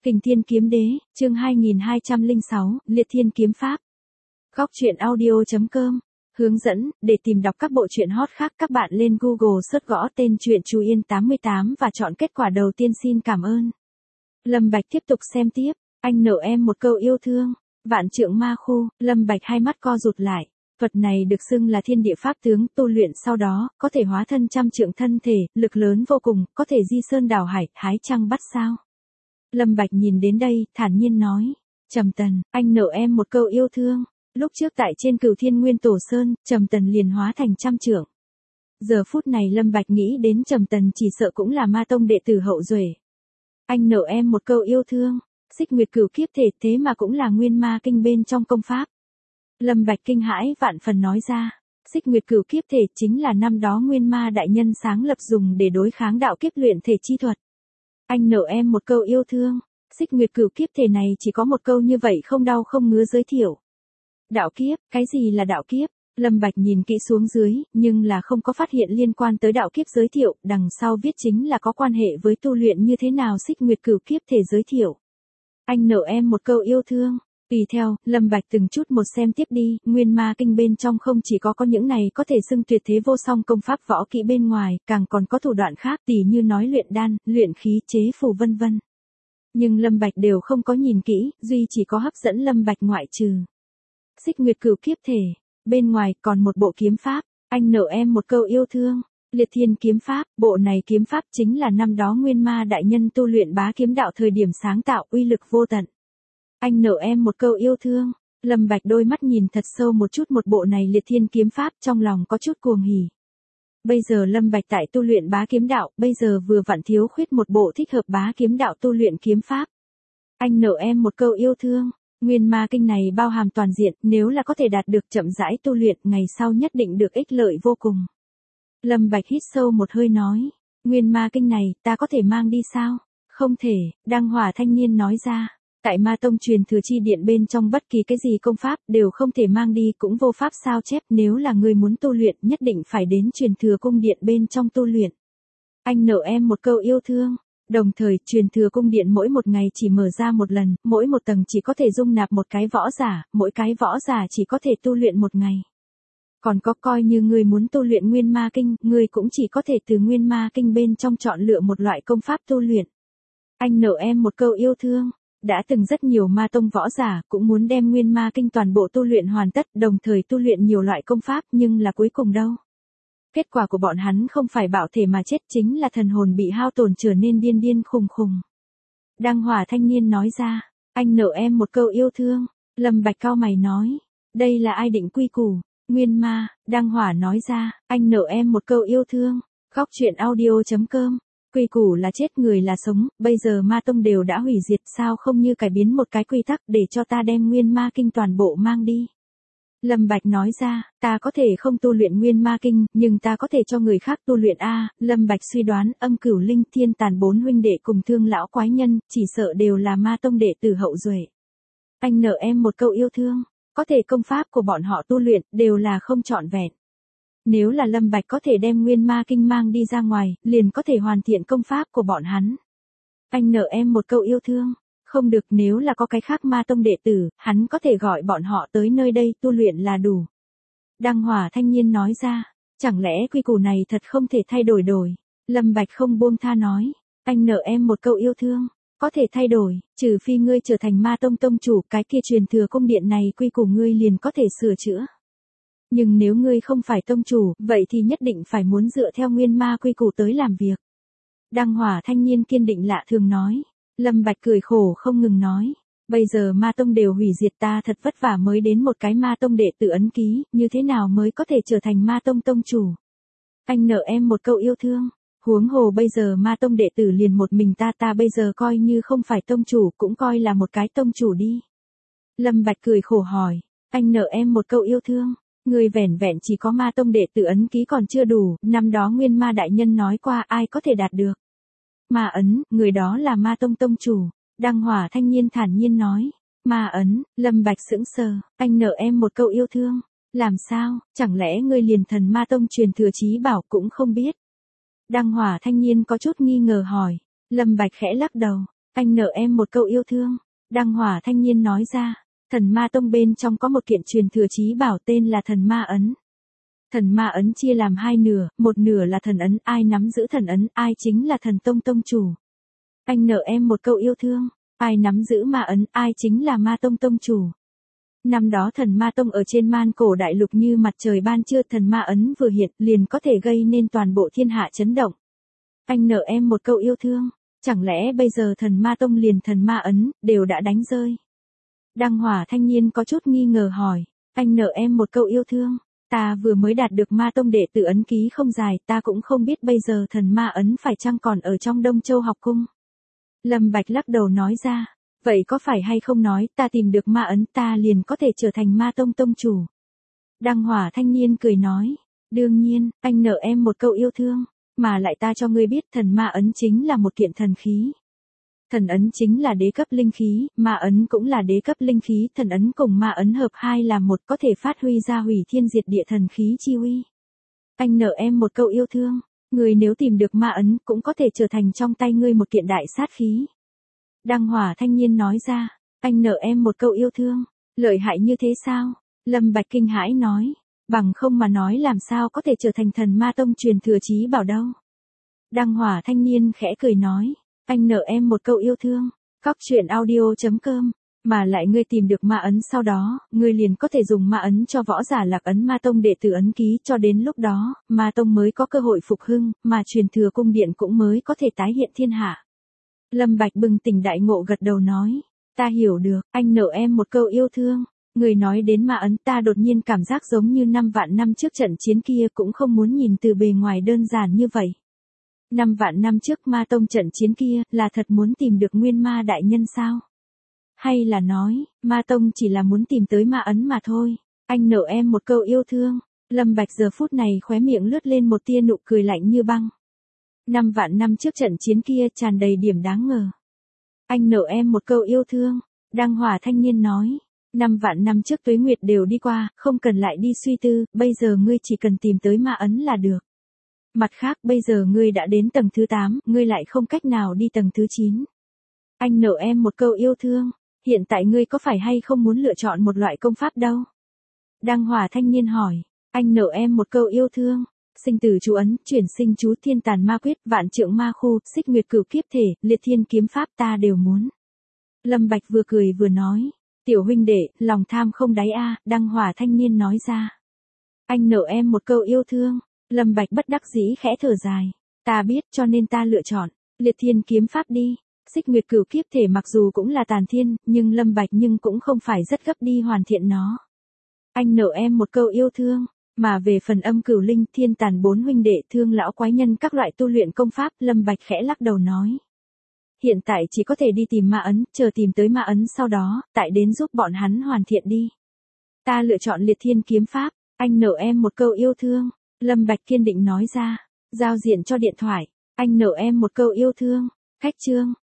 Kình Thiên Kiếm Đế, chương 2206, Liệt Thiên Kiếm Pháp. Góc truyện audio.com. Hướng dẫn, để tìm đọc các bộ truyện hot khác các bạn lên Google search gõ tên truyện Chú Yên 88 và chọn kết quả đầu tiên. Xin cảm ơn. Lâm Bạch tiếp tục xem tiếp, anh nợ em một câu yêu thương. Vạn Trượng Ma Khu, Lâm Bạch hai mắt co rụt lại. Vật này được xưng là thiên địa pháp tướng, tu luyện sau đó, có thể hóa thân trăm trượng thân thể, lực lớn vô cùng, có thể di sơn đảo hải, hái trăng bắt sao. Lâm Bạch nhìn đến đây, thản nhiên nói, Trầm Tần, anh nợ em một câu yêu thương. Lúc trước tại trên Cửu Thiên Nguyên Tổ Sơn, Trầm Tần liền hóa thành trăm trượng. Giờ phút này Lâm Bạch nghĩ đến Trầm Tần chỉ sợ cũng là ma tông đệ tử hậu duệ. Anh nợ em một câu yêu thương, Xích Nguyệt Cửu Kiếp Thể thế mà cũng là nguyên ma kinh bên trong công pháp. Lâm Bạch kinh hãi vạn phần nói ra, Xích Nguyệt Cửu Kiếp Thể chính là năm đó nguyên ma đại nhân sáng lập dùng để đối kháng đạo kiếp luyện thể chi thuật. Anh nợ em một câu yêu thương, Xích Nguyệt Cửu Kiếp Thể này chỉ có một câu như vậy không đau không ngứa giới thiệu. Đạo kiếp, cái gì là đạo kiếp? Lâm Bạch nhìn kỹ xuống dưới, nhưng là không có phát hiện liên quan tới đạo kiếp giới thiệu, đằng sau viết chính là có quan hệ với tu luyện như thế nào Xích Nguyệt Cửu Kiếp Thể giới thiệu. Anh nợ em một câu yêu thương. Tùy theo, Lâm Bạch từng chút một xem tiếp đi, nguyên ma kinh bên trong không chỉ có những này có thể xưng tuyệt thế vô song công pháp võ kỹ bên ngoài, càng còn có thủ đoạn khác tỉ như nói luyện đan, luyện khí chế phù vân vân. Nhưng Lâm Bạch đều không có nhìn kỹ, duy chỉ có hấp dẫn Lâm Bạch ngoại trừ Xích Nguyệt Cửu Kiếp Thể, bên ngoài còn một bộ kiếm pháp, anh nợ em một câu yêu thương, Liệt Thiên Kiếm Pháp, bộ này kiếm pháp chính là năm đó nguyên ma đại nhân tu luyện bá kiếm đạo thời điểm sáng tạo uy lực vô tận. Anh nợ em một câu yêu thương, Lâm Bạch đôi mắt nhìn thật sâu một chút một bộ này Liệt Thiên Kiếm Pháp trong lòng có chút cuồng hỉ. Bây giờ Lâm Bạch tại tu luyện bá kiếm đạo, bây giờ vừa vặn thiếu khuyết một bộ thích hợp bá kiếm đạo tu luyện kiếm pháp. Anh nợ em một câu yêu thương, nguyên ma kinh này bao hàm toàn diện, nếu là có thể đạt được chậm rãi tu luyện, ngày sau nhất định được ích lợi vô cùng. Lâm Bạch hít sâu một hơi nói, nguyên ma kinh này, ta có thể mang đi sao? Không thể, Đăng Hỏa thanh niên nói ra. Tại ma tông truyền thừa chi điện bên trong bất kỳ cái gì công pháp đều không thể mang đi, cũng vô pháp sao chép, nếu là người muốn tu luyện nhất định phải đến truyền thừa cung điện bên trong tu luyện. Anh nợ em một câu yêu thương. Đồng thời, truyền thừa cung điện mỗi một ngày chỉ mở ra một lần, mỗi một tầng chỉ có thể dung nạp một cái võ giả, mỗi cái võ giả chỉ có thể tu luyện một ngày. Còn có coi như người muốn tu luyện nguyên ma kinh, người cũng chỉ có thể từ nguyên ma kinh bên trong chọn lựa một loại công pháp tu luyện. Anh nợ em một câu yêu thương. Đã từng rất nhiều ma tông võ giả cũng muốn đem nguyên ma kinh toàn bộ tu luyện hoàn tất, đồng thời tu luyện nhiều loại công pháp, nhưng là cuối cùng đâu? Kết quả của bọn hắn không phải bạo thể mà chết, chính là thần hồn bị hao tổn trở nên điên điên khùng khùng. Đăng Hỏa thanh niên nói ra, anh nợ em một câu yêu thương. Lâm Bạch cau mày nói, đây là ai định quy củ? Nguyên ma. Đăng Hỏa nói ra, anh nợ em một câu yêu thương. Góc truyện audio.com. Quy củ là chết người là sống, bây giờ ma tông đều đã hủy diệt, sao không như cải biến một cái quy tắc để cho ta đem nguyên ma kinh toàn bộ mang đi. Lâm Bạch nói ra, ta có thể không tu luyện nguyên ma kinh, nhưng ta có thể cho người khác tu luyện a. Lâm Bạch suy đoán Âm Cửu Linh Thiên Tàn bốn huynh đệ cùng Thương lão quái nhân, chỉ sợ đều là ma tông đệ tử hậu duệ. Anh nợ em một câu yêu thương, có thể công pháp của bọn họ tu luyện, đều là không trọn vẹn. Nếu là Lâm Bạch có thể đem nguyên ma kinh mang đi ra ngoài, liền có thể hoàn thiện công pháp của bọn hắn. Anh nợ em một câu yêu thương. Không được, nếu là có cái khác ma tông đệ tử, hắn có thể gọi bọn họ tới nơi đây tu luyện là đủ. Đăng Hỏa thanh niên nói ra, chẳng lẽ quy củ này thật không thể thay đổi đổi? Lâm Bạch không buông tha nói, anh nợ em một câu yêu thương, có thể thay đổi, trừ phi ngươi trở thành ma tông tông chủ, cái kia truyền thừa cung điện này quy củ ngươi liền có thể sửa chữa. Nhưng nếu ngươi không phải tông chủ, vậy thì nhất định phải muốn dựa theo nguyên ma quy củ tới làm việc. Đăng Hỏa thanh niên kiên định lạ thường nói. Lâm Bạch cười khổ không ngừng nói, bây giờ ma tông đều hủy diệt, ta thật vất vả mới đến một cái ma tông đệ tử ấn ký, như thế nào mới có thể trở thành ma tông tông chủ? Anh nợ em một câu yêu thương, huống hồ bây giờ ma tông đệ tử liền một mình ta bây giờ coi như không phải tông chủ cũng coi là một cái tông chủ đi. Lâm Bạch cười khổ hỏi, anh nợ em một câu yêu thương, người vẻn vẹn chỉ có ma tông đệ tử ấn ký còn chưa đủ, năm đó nguyên ma đại nhân nói qua ai có thể đạt được. Ma ấn, người đó là ma tông tông chủ. Đăng Hỏa thanh niên thản nhiên nói. Ma ấn. Lâm Bạch sững sờ, anh nợ em một câu yêu thương. Làm sao, chẳng lẽ ngươi liền thần ma tông truyền thừa chí bảo cũng không biết? Đăng Hỏa thanh niên có chút nghi ngờ hỏi. Lâm Bạch khẽ lắc đầu. Anh nợ em một câu yêu thương. Đăng Hỏa thanh niên nói ra. Thần ma tông bên trong có một kiện truyền thừa chí bảo tên là thần ma ấn. Thần ma ấn chia làm hai nửa, một nửa là thần ấn, ai nắm giữ thần ấn, ai chính là thần tông tông chủ. Anh nợ em một câu yêu thương. Ai nắm giữ ma ấn, ai chính là ma tông tông chủ. Năm đó thần ma tông ở trên man cổ đại lục như mặt trời ban trưa, thần ma ấn vừa hiện liền có thể gây nên toàn bộ thiên hạ chấn động. Anh nợ em một câu yêu thương. Chẳng lẽ bây giờ thần ma tông liền thần ma ấn đều đã đánh rơi? Đăng Hỏa thanh niên có chút nghi ngờ hỏi. Anh nợ em một câu yêu thương. Ta vừa mới đạt được ma tông đệ tử ấn ký không dài, ta cũng không biết bây giờ thần ma ấn phải chăng còn ở trong Đông Châu học cung. Lâm Bạch lắc đầu nói ra. Vậy có phải hay không nói ta tìm được ma ấn ta liền có thể trở thành ma tông tông chủ? Đăng Hỏa thanh niên cười nói. Đương nhiên, anh nợ em một câu yêu thương. Mà lại ta cho ngươi biết thần ma ấn chính là một kiện thần khí. Thần ấn chính là đế cấp linh khí, ma ấn cũng là đế cấp linh khí, thần ấn cùng ma ấn hợp hai là một, có thể phát huy ra hủy thiên diệt địa thần khí chi uy. Anh nợ em một câu yêu thương, ngươi nếu tìm được ma ấn cũng có thể trở thành trong tay ngươi một kiện đại sát khí. Đăng Hỏa thanh niên nói ra. Anh nợ em một câu yêu thương. Lợi hại như thế sao? Lâm Bạch kinh hãi nói. Bằng không mà nói làm sao có thể trở thành thần ma tông truyền thừa chí bảo đâu. Đăng Hỏa thanh niên khẽ cười nói. Anh nợ em một câu yêu thương. Cóc truyện audio.com. Mà lại ngươi tìm được ma ấn sau đó, ngươi liền có thể dùng ma ấn cho võ giả Lạc ấn ma tông đệ tử ấn ký, cho đến lúc đó, ma tông mới có cơ hội phục hưng, mà truyền thừa cung điện cũng mới có thể tái hiện thiên hạ. Lâm Bạch bừng tỉnh đại ngộ gật đầu nói. Ta hiểu được, anh nợ em một câu yêu thương. Người nói đến ma ấn ta đột nhiên cảm giác giống như 5 vạn năm trước trận chiến kia, cũng không muốn nhìn từ bề ngoài đơn giản như vậy. 5 vạn năm trước ma tông trận chiến kia, là thật muốn tìm được nguyên ma đại nhân sao? Hay là nói, ma tông chỉ là muốn tìm tới ma ấn mà thôi? Anh nợ em một câu yêu thương. Lâm Bạch giờ phút này khóe miệng lướt lên một tia nụ cười lạnh như băng. 5 vạn năm trước trận chiến kia tràn đầy điểm đáng ngờ. Anh nợ em một câu yêu thương. Đăng Hỏa thanh niên nói. 5 vạn năm trước tuế nguyệt đều đi qua, không cần lại đi suy tư, bây giờ ngươi chỉ cần tìm tới ma ấn là được. Mặt khác bây giờ ngươi đã đến tầng thứ 8, ngươi lại không cách nào đi tầng thứ 9. Anh nợ em một câu yêu thương. Hiện tại ngươi có phải hay không muốn lựa chọn một loại công pháp đâu? Đăng Hỏa thanh niên hỏi. Anh nợ em một câu yêu thương. Sinh tử chú ấn, chuyển sinh chú, thiên tàn ma quyết, vạn trượng ma khu, xích nguyệt cửu kiếp thể, liệt thiên kiếm pháp ta đều muốn. Lâm Bạch vừa cười vừa nói. Tiểu huynh đệ, lòng tham không đáy a. Đăng Hỏa thanh niên nói ra. Anh nợ em một câu yêu thương. Lâm Bạch bất đắc dĩ khẽ thở dài. Ta biết cho nên ta lựa chọn liệt thiên kiếm pháp đi. Xích nguyệt cửu kiếp thể mặc dù cũng là tàn thiên, nhưng Lâm Bạch nhưng cũng không phải rất gấp đi hoàn thiện nó. Anh nợ em một câu yêu thương. Mà về phần âm cửu linh, thiên tàn 4 huynh đệ, thương lão quái nhân các loại tu luyện công pháp, Lâm Bạch khẽ lắc đầu nói. Hiện tại chỉ có thể đi tìm ma ấn, chờ tìm tới ma ấn sau đó, tại đến giúp bọn hắn hoàn thiện đi. Ta lựa chọn liệt thiên kiếm pháp. Anh nợ em một câu yêu thương. Lâm Bạch kiên định nói ra. Giao diện cho điện thoại. Anh nợ em một câu yêu thương. Khách chương.